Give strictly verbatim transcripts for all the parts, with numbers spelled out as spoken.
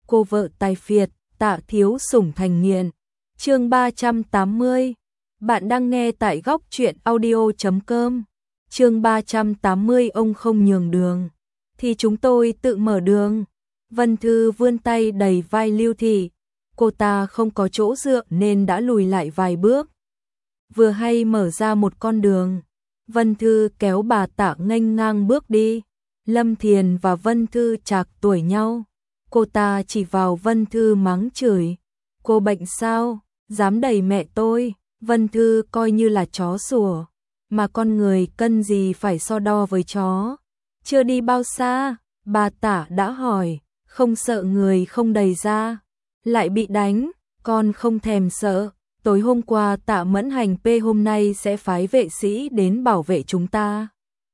cô vợ tài phiệt, Tạ Thiếu Sủng thành nghiện. Chương ba trăm tám mươi. Bạn đang nghe tại góc truyện audio chấm com. Chương ba trăm tám mươi ông không nhường đường thì chúng tôi tự mở đường. Vân Thư vươn tay đẩy vai Lưu Thị, cô ta không có chỗ dựa nên đã lùi lại vài bước. Vừa hay mở ra một con đường, Vân Thư kéo bà Tạ nghênh ngang bước đi. Lâm Thiền và Vân Thư trạc tuổi nhau. Cô ta chỉ vào Vân Thư mắng chửi. Cô bệnh sao? Dám đẩy mẹ tôi. Vân Thư coi như là chó sủa. Mà con người cân gì phải so đo với chó. Chưa đi bao xa, bà Tạ đã hỏi. Không sợ người không đầy ra. Lại bị đánh, con không thèm sợ. Tối hôm qua Tạ Mẫn Hành P hôm nay sẽ phái vệ sĩ đến bảo vệ chúng ta.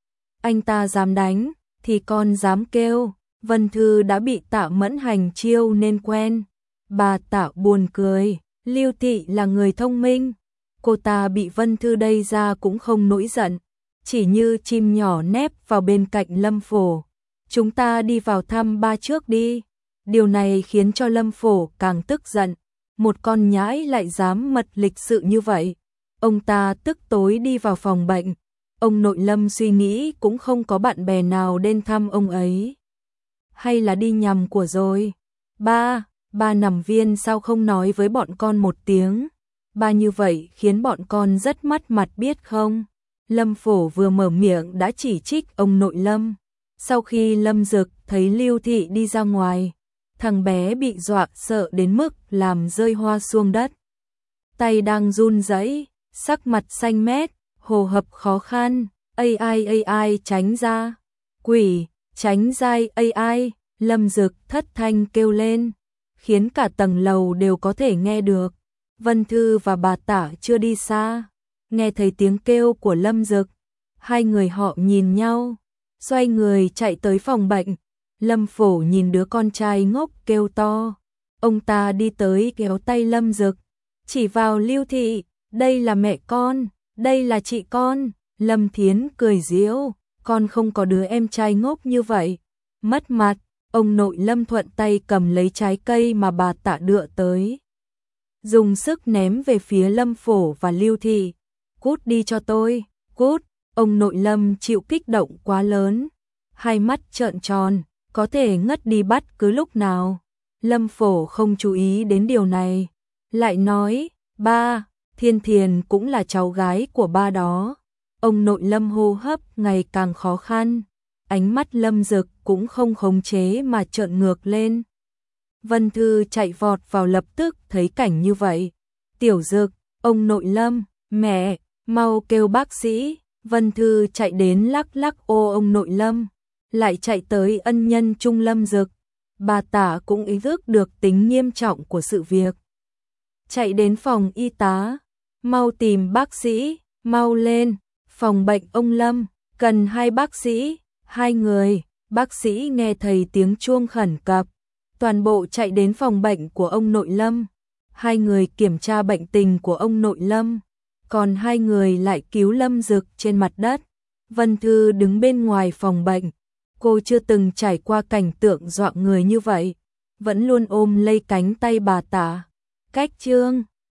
Anh ta dám đánh, thì con dám kêu. Vân Thư đã bị Tạ Mẫn Hành chiêu nên quen. Bà Tạ buồn cười, Lưu Thị là người thông minh. Cô ta bị Vân Thư đẩy ra cũng không nổi giận. Chỉ như chim nhỏ nép vào bên cạnh Lâm Phổ. Chúng ta đi vào thăm ba trước đi. Điều này khiến cho Lâm Phổ càng tức giận. Một con nhãi lại dám mật lịch sự như vậy. Ông ta tức tối đi vào phòng bệnh. Ông nội Lâm suy nghĩ cũng không có bạn bè nào đến thăm ông ấy. Hay là đi nhầm của rồi. Ba, ba nằm viên sao không nói với bọn con một tiếng. Ba như vậy khiến bọn con rất mất mặt biết không. Lâm Phổ vừa mở miệng đã chỉ trích ông nội Lâm. Sau khi Lâm Dực thấy Lưu Thị đi ra ngoài, thằng bé bị dọa sợ đến mức làm rơi hoa xuống đất. Tay đang run rẩy, sắc mặt xanh mét, hô hấp khó khăn. Ai ai ai ai tránh ra. Quỷ, tránh ra ai ai. Lâm Dực thất thanh kêu lên, khiến cả tầng lầu đều có thể nghe được. Vân Thư và bà Tạ chưa đi xa, nghe thấy tiếng kêu của Lâm Dực. Hai người họ nhìn nhau, xoay người chạy tới phòng bệnh. Lâm Phổ nhìn đứa con trai ngốc kêu to. Ông ta đi tới kéo tay Lâm Dực, chỉ vào Lưu Thị, đây là mẹ con, đây là chị con. Lâm Thiến cười giễu, con không có đứa em trai ngốc như vậy. Mất mặt, ông nội Lâm thuận tay cầm lấy trái cây mà bà Tạ đưa tới. Dùng sức ném về phía Lâm Phổ và Lưu Thị. Cút đi cho tôi, cút. Ông nội Lâm chịu kích động quá lớn. Hai mắt trợn tròn, có thể ngất đi bất cứ lúc nào. Lâm Phổ không chú ý đến điều này. Lại nói, ba, Thiên Thiền cũng là cháu gái của ba đó. Ông nội Lâm hô hấp ngày càng khó khăn. Ánh mắt Lâm Dực cũng không khống chế mà trợn ngược lên. Vân Thư chạy vọt vào lập tức thấy cảnh như vậy. Tiểu Dực, ông nội Lâm, mẹ, mau kêu bác sĩ. Vân Thư chạy đến lắc lắc ô ông nội Lâm, lại chạy tới ân nhân Trung Lâm Dực. Bà Tạ cũng ý thức được tính nghiêm trọng của sự việc. Chạy đến phòng y tá, mau tìm bác sĩ, mau lên, phòng bệnh ông Lâm, cần hai bác sĩ, hai người. Bác sĩ nghe thấy tiếng chuông khẩn cấp, toàn bộ chạy đến phòng bệnh của ông nội Lâm. Hai người kiểm tra bệnh tình của ông nội Lâm, còn hai người lại cứu Lâm Dực trên mặt đất. Vân Thư đứng bên ngoài phòng bệnh, cô chưa từng trải qua cảnh tượng dọa người như vậy, vẫn luôn ôm lấy cánh tay bà Tạ. Cách chương